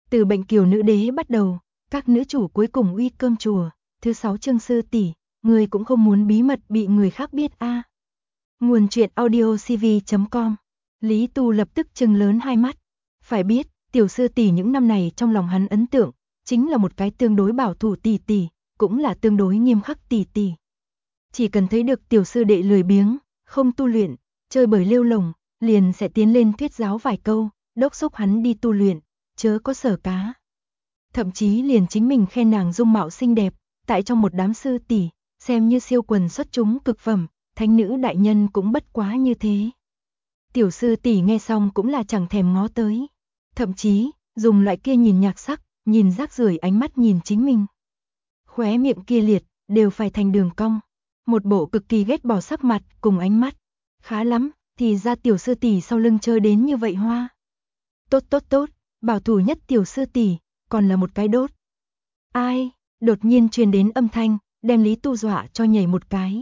Từ bệnh kiều nữ đế bắt đầu, các nữ chủ cuối cùng uy cơm chùa, thứ 6 chương sư tỷ, người cũng không muốn bí mật bị người khác biết a. Nguồn truyện audio cv.com. Lý Tu lập tức trừng lớn hai mắt. Phải biết, tiểu sư tỷ những năm này trong lòng hắn ấn tượng, chính là một cái tương đối bảo thủ tỷ tỷ, cũng là tương đối nghiêm khắc tỷ tỷ. Chỉ cần thấy được tiểu sư đệ lười biếng, không tu luyện, chơi bời lêu lồng, liền sẽ tiến lên thuyết giáo vài câu, đốc thúc hắn đi tu luyện, chớ có sở cá. Thậm chí liền chính mình khen nàng dung mạo xinh đẹp, tại trong một đám sư tỷ, xem như siêu quần xuất chúng cực phẩm, thánh nữ đại nhân cũng bất quá như thế. Tiểu sư tỷ nghe xong cũng là chẳng thèm ngó tới, thậm chí dùng loại kia nhìn nhạc sắc, nhìn rác rưởi ánh mắt nhìn chính mình. Khóe miệng kia liệt, đều phải thành đường cong, một bộ cực kỳ ghét bỏ sắc mặt cùng ánh mắt. Khá lắm, thì ra tiểu sư tỷ sau lưng chơi đến như vậy hoa. Tốt tốt tốt, bảo thủ nhất tiểu sư tỷ, còn là một cái đốt. Ai, đột nhiên truyền đến âm thanh, đem Lý Tu dọa cho nhảy một cái.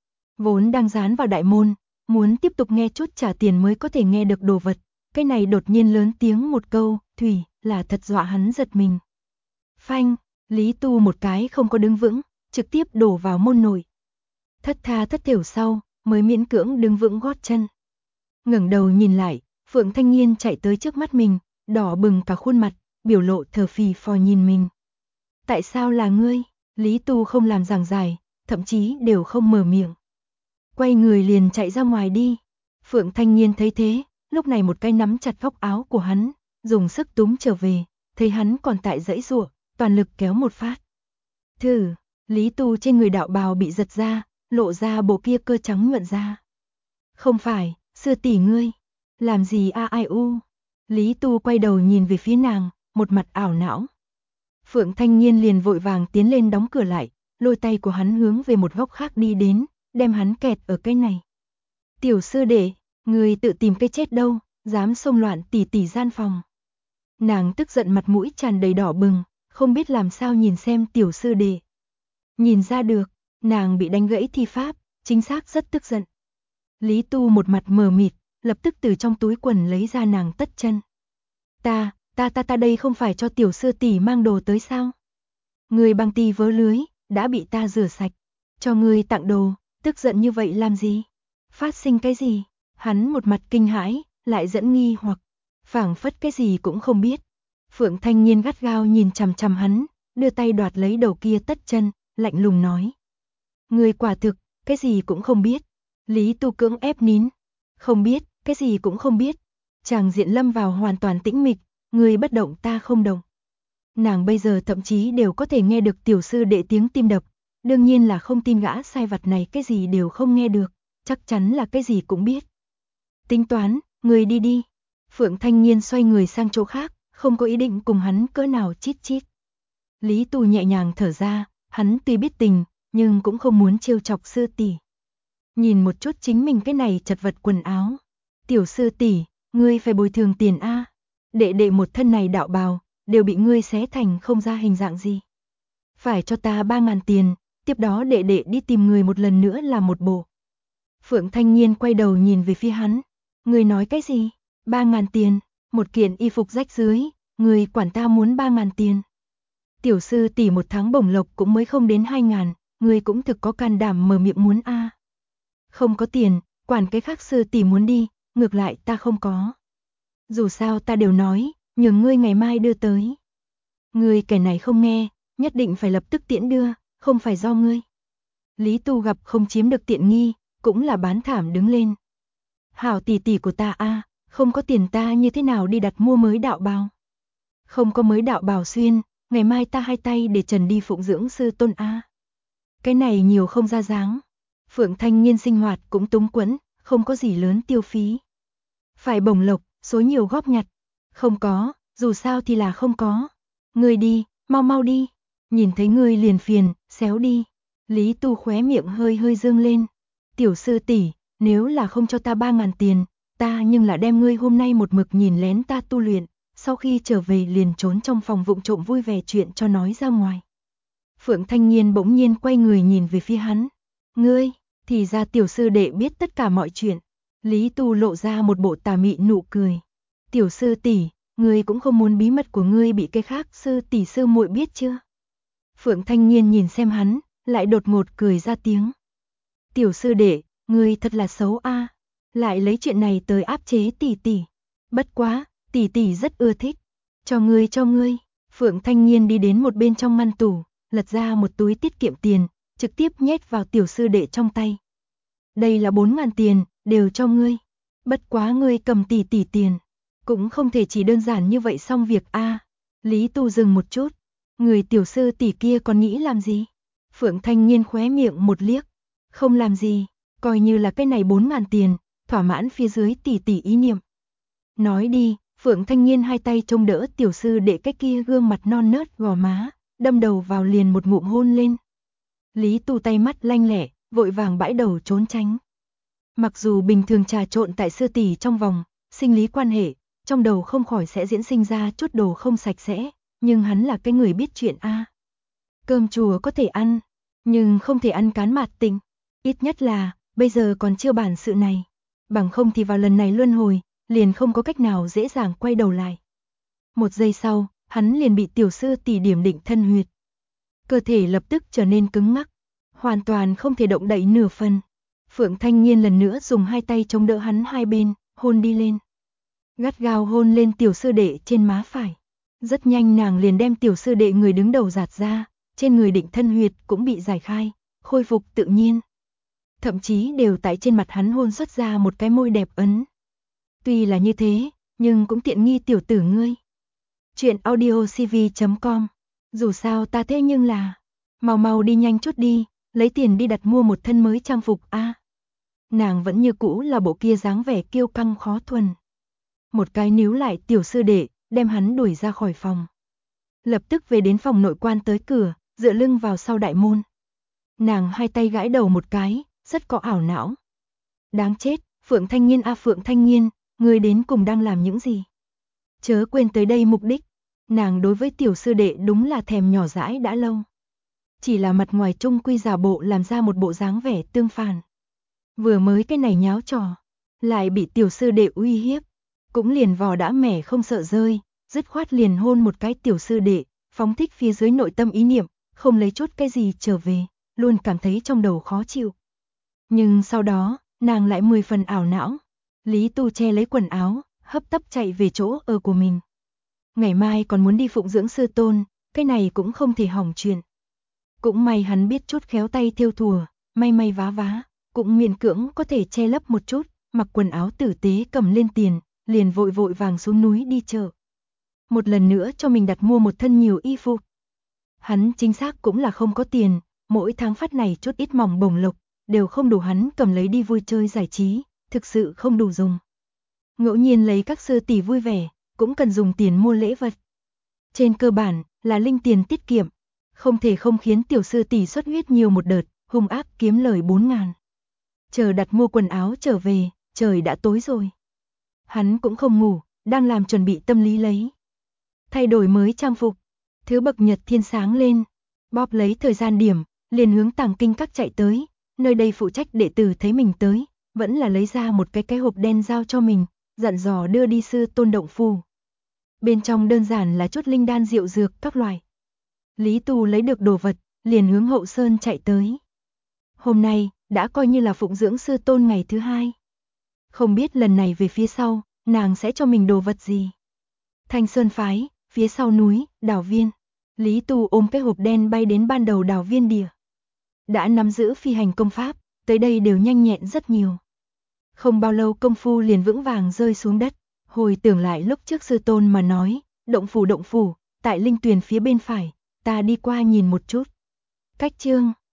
Vốn đang dán vào đại môn, muốn tiếp tục nghe chút trả tiền mới có thể nghe được đồ vật, cái này đột nhiên lớn tiếng một câu, thủy, là thật dọa hắn giật mình. Phanh, Lý Tu một cái không có đứng vững, trực tiếp đổ vào môn nội. Thất tha thất thểu sau, mới miễn cưỡng đứng vững gót chân. Ngẩng đầu nhìn lại, Phượng Thanh Nhiên chạy tới trước mắt mình, đỏ bừng cả khuôn mặt, biểu lộ thờ phì phò nhìn mình. Tại sao là ngươi? Lý Tu không làm giảng giải, thậm chí đều không mở miệng. Quay người liền chạy ra ngoài đi. Phượng Thanh Nhiên thấy thế, lúc này một cái nắm chặt góc áo của hắn, dùng sức túm trở về, thấy hắn còn tại giãy giụa, toàn lực kéo một phát. Thử, Lý Tu trên người đạo bào bị giật ra, lộ ra bộ kia cơ trắng nhuận ra. Không phải, sư tỷ ngươi, làm gì a ai u? Lý Tu quay đầu nhìn về phía nàng, một mặt ảo não. Phượng Thanh Nhiên liền vội vàng tiến lên đóng cửa lại, lôi tay của hắn hướng về một góc khác đi đến, đem hắn kẹt ở cái này. Tiểu sư đệ, người tự tìm cái chết đâu, dám xông loạn tỷ tỷ gian phòng. Nàng tức giận mặt mũi tràn đầy đỏ bừng, không biết làm sao nhìn xem tiểu sư đệ. Nhìn ra được, nàng bị đánh gãy thi pháp, chính xác rất tức giận. Lý Tu một mặt mờ mịt, lập tức từ trong túi quần lấy ra nàng tất chân. Ta đây không phải cho tiểu sư tỷ mang đồ tới sao? Người băng ti vớ lưới, đã bị ta rửa sạch, cho người tặng đồ, tức giận như vậy làm gì? Phát sinh cái gì? Hắn một mặt kinh hãi, lại dẫn nghi hoặc, phảng phất cái gì cũng không biết. Phượng Thanh Nhiên gắt gao nhìn chằm chằm hắn, đưa tay đoạt lấy đầu kia tất chân, lạnh lùng nói. Người quả thực, cái gì cũng không biết. Lý Tu cưỡng ép nín. Không biết, cái gì cũng không biết. Chàng diện lâm vào hoàn toàn tĩnh mịch, người bất động ta không động. Nàng bây giờ thậm chí đều có thể nghe được tiểu sư đệ tiếng tim đập. Đương nhiên là không tin gã sai vặt này cái gì đều không nghe được, chắc chắn là cái gì cũng biết. Tính toán, người đi đi. Phượng Thanh Nhiên xoay người sang chỗ khác, không có ý định cùng hắn cỡ nào chít chít. Lý Tu nhẹ nhàng thở ra, hắn tuy biết tình, nhưng cũng không muốn trêu chọc sư tỷ. Nhìn một chút chính mình cái này chật vật quần áo. Tiểu sư tỷ, ngươi phải bồi thường tiền a. Đệ đệ một thân này đạo bào, đều bị ngươi xé thành không ra hình dạng gì. Phải cho ta 3.000 tiền, tiếp đó đệ đệ đi tìm người một lần nữa làm một bộ. Phượng Thanh Nhiên quay đầu nhìn về phía hắn. Ngươi nói cái gì? 3.000 tiền, một kiện y phục rách rưới, ngươi quản ta muốn 3.000 tiền. Tiểu sư tỷ một tháng bổng lộc cũng mới không đến 2.000, ngươi cũng thực có can đảm mở miệng muốn a. Không có tiền, quản cái khác sư tỷ muốn đi, ngược lại ta không có. Dù sao ta đều nói, nhường ngươi ngày mai đưa tới. Ngươi kẻ này không nghe, nhất định phải lập tức tiễn đưa, không phải do ngươi. Lý Tu gặp không chiếm được tiện nghi, cũng là bán thảm đứng lên. Hảo tỷ tỷ của ta a, không có tiền ta như thế nào đi đặt mua mới đạo bào. Không có mới đạo bào xuyên, ngày mai ta hai tay để trần đi phụng dưỡng sư tôn a. Cái này nhiều không ra dáng. Phượng Thanh Nhiên sinh hoạt cũng túng quẫn, không có gì lớn tiêu phí. Phải bổng lộc, số nhiều góp nhặt. Không có, dù sao thì là không có. Ngươi đi, mau mau đi. Nhìn thấy ngươi liền phiền, xéo đi. Lý Tu khóe miệng hơi hơi dương lên. Tiểu sư tỷ, nếu là không cho ta 3.000 tiền, ta nhưng là đem ngươi hôm nay một mực nhìn lén ta tu luyện, sau khi trở về liền trốn trong phòng vụng trộm vui vẻ chuyện cho nói ra ngoài. Phượng Thanh Nhiên bỗng nhiên quay người nhìn về phía hắn. Ngươi, thì ra tiểu sư đệ biết tất cả mọi chuyện. Lý Tu lộ ra một bộ tà mị nụ cười. Tiểu sư tỷ, ngươi cũng không muốn bí mật của ngươi bị cái khác sư tỷ sư muội biết chưa? Phượng Thanh Nhiên nhìn xem hắn, lại đột ngột cười ra tiếng. Tiểu sư đệ, ngươi thật là xấu a, lại lấy chuyện này tới áp chế tỷ tỷ. Bất quá, tỷ tỷ rất ưa thích. Cho ngươi. Phượng Thanh Nhiên đi đến một bên trong ngăn tủ, lật ra một túi tiết kiệm tiền, trực tiếp nhét vào tiểu sư đệ trong tay. Đây là 4.000 tiền, đều cho ngươi. Bất quá ngươi cầm tỷ tỷ tiền, cũng không thể chỉ đơn giản như vậy xong việc a. Lý Tu dừng một chút, người tiểu sư tỷ kia còn nghĩ làm gì? Phượng Thanh Nhiên khóe miệng một liếc, không làm gì, coi như là cái này 4.000 tiền, thỏa mãn phía dưới tỷ tỷ ý niệm. Nói đi. Phượng Thanh Nhiên hai tay trông đỡ tiểu sư đệ cái kia gương mặt non nớt gò má, đâm đầu vào liền một ngụm hôn lên. Lý Tu tay mắt lanh lẹ, vội vàng bãi đầu trốn tránh. Mặc dù bình thường trà trộn tại sư tỷ trong vòng, sinh lý quan hệ, trong đầu không khỏi sẽ diễn sinh ra chút đồ không sạch sẽ, nhưng hắn là cái người biết chuyện a. Cơm chùa có thể ăn, nhưng không thể ăn cán mạt tình, ít nhất là bây giờ còn chưa bản sự này, bằng không thì vào lần này luân hồi liền không có cách nào dễ dàng quay đầu lại. Một giây sau, hắn liền bị tiểu sư tỷ điểm định thân huyệt. Cơ thể lập tức trở nên cứng ngắc, hoàn toàn không thể động đậy nửa phần. Phượng Thanh Nhiên lần nữa dùng hai tay chống đỡ hắn hai bên, hôn đi lên. Gắt gao hôn lên tiểu sư đệ trên má phải. Rất nhanh nàng liền đem tiểu sư đệ người đứng đầu giạt ra, trên người định thân huyệt cũng bị giải khai, khôi phục tự nhiên. Thậm chí đều tại trên mặt hắn hôn xuất ra một cái môi đẹp ấn. Tuy là như thế, nhưng cũng tiện nghi tiểu tử ngươi. Chuyện audiocv.com. Dù sao ta thế nhưng là, mau đi nhanh chút đi, lấy tiền đi đặt mua một thân mới trang phục a. Nàng vẫn như cũ là bộ kia dáng vẻ kiêu căng khó thuần. Một cái níu lại tiểu sư đệ, đem hắn đuổi ra khỏi phòng. Lập tức về đến phòng nội quan tới cửa, dựa lưng vào sau đại môn. Nàng hai tay gãi đầu một cái, rất có ảo não. Đáng chết, Phượng Thanh Nhiên a Phượng Thanh Nhiên, ngươi đến cùng đang làm những gì? Chớ quên tới đây mục đích. Nàng đối với tiểu sư đệ đúng là thèm nhỏ dãi đã lâu. Chỉ là mặt ngoài trung quy giả bộ làm ra một bộ dáng vẻ tương phản. Vừa mới cái này nháo trò, lại bị tiểu sư đệ uy hiếp, cũng liền vò đã mẻ không sợ rơi, dứt khoát liền hôn một cái tiểu sư đệ, phóng thích phía dưới nội tâm ý niệm, không lấy chút cái gì trở về, luôn cảm thấy trong đầu khó chịu. Nhưng sau đó, nàng lại 10 phần ảo não. Lý Tu che lấy quần áo, hấp tấp chạy về chỗ ở của mình. Ngày mai còn muốn đi phụng dưỡng sư tôn, cái này cũng không thể hỏng chuyện. Cũng may hắn biết chút khéo tay thêu thùa, may vá vá, cũng miễn cưỡng có thể che lấp một chút, mặc quần áo tử tế cầm lên tiền, liền vội vàng xuống núi đi chợ. Một lần nữa cho mình đặt mua một thân nhiều y phục. Hắn chính xác cũng là không có tiền, mỗi tháng phát này chút ít mỏng bổng lộc, đều không đủ hắn cầm lấy đi vui chơi giải trí, thực sự không đủ dùng. Ngẫu nhiên lấy các sư tỷ vui vẻ, cũng cần dùng tiền mua lễ vật. Trên cơ bản là linh tiền tiết kiệm, không thể không khiến tiểu sư tỷ xuất huyết nhiều một đợt, hung ác kiếm lời 4.000. Chờ đặt mua quần áo trở về, trời đã tối rồi. Hắn cũng không ngủ, đang làm chuẩn bị tâm lý lấy. Thay đổi mới trang phục, thứ bậc nhật thiên sáng lên, bóp lấy thời gian điểm, liền hướng Tàng Kinh Các chạy tới, nơi đây phụ trách đệ tử thấy mình tới, vẫn là lấy ra một cái hộp đen giao cho mình, dặn dò đưa đi sư tôn động phủ. Bên trong đơn giản là chút linh đan rượu dược các loại. Lý Tu lấy được đồ vật, liền hướng Hậu Sơn chạy tới. Hôm nay, đã coi như là phụng dưỡng sư tôn ngày thứ 2. Không biết lần này về phía sau, nàng sẽ cho mình đồ vật gì. Thanh Sơn phái, phía sau núi, đảo viên. Lý Tu ôm cái hộp đen bay đến ban đầu đảo viên địa. Đã nắm giữ phi hành công pháp, tới đây đều nhanh nhẹn rất nhiều. Không bao lâu công phu liền vững vàng rơi xuống đất. Hồi tưởng lại lúc trước sư tôn mà nói, động phủ, tại linh tuyền phía bên phải, ta đi qua nhìn một chút. Cách chương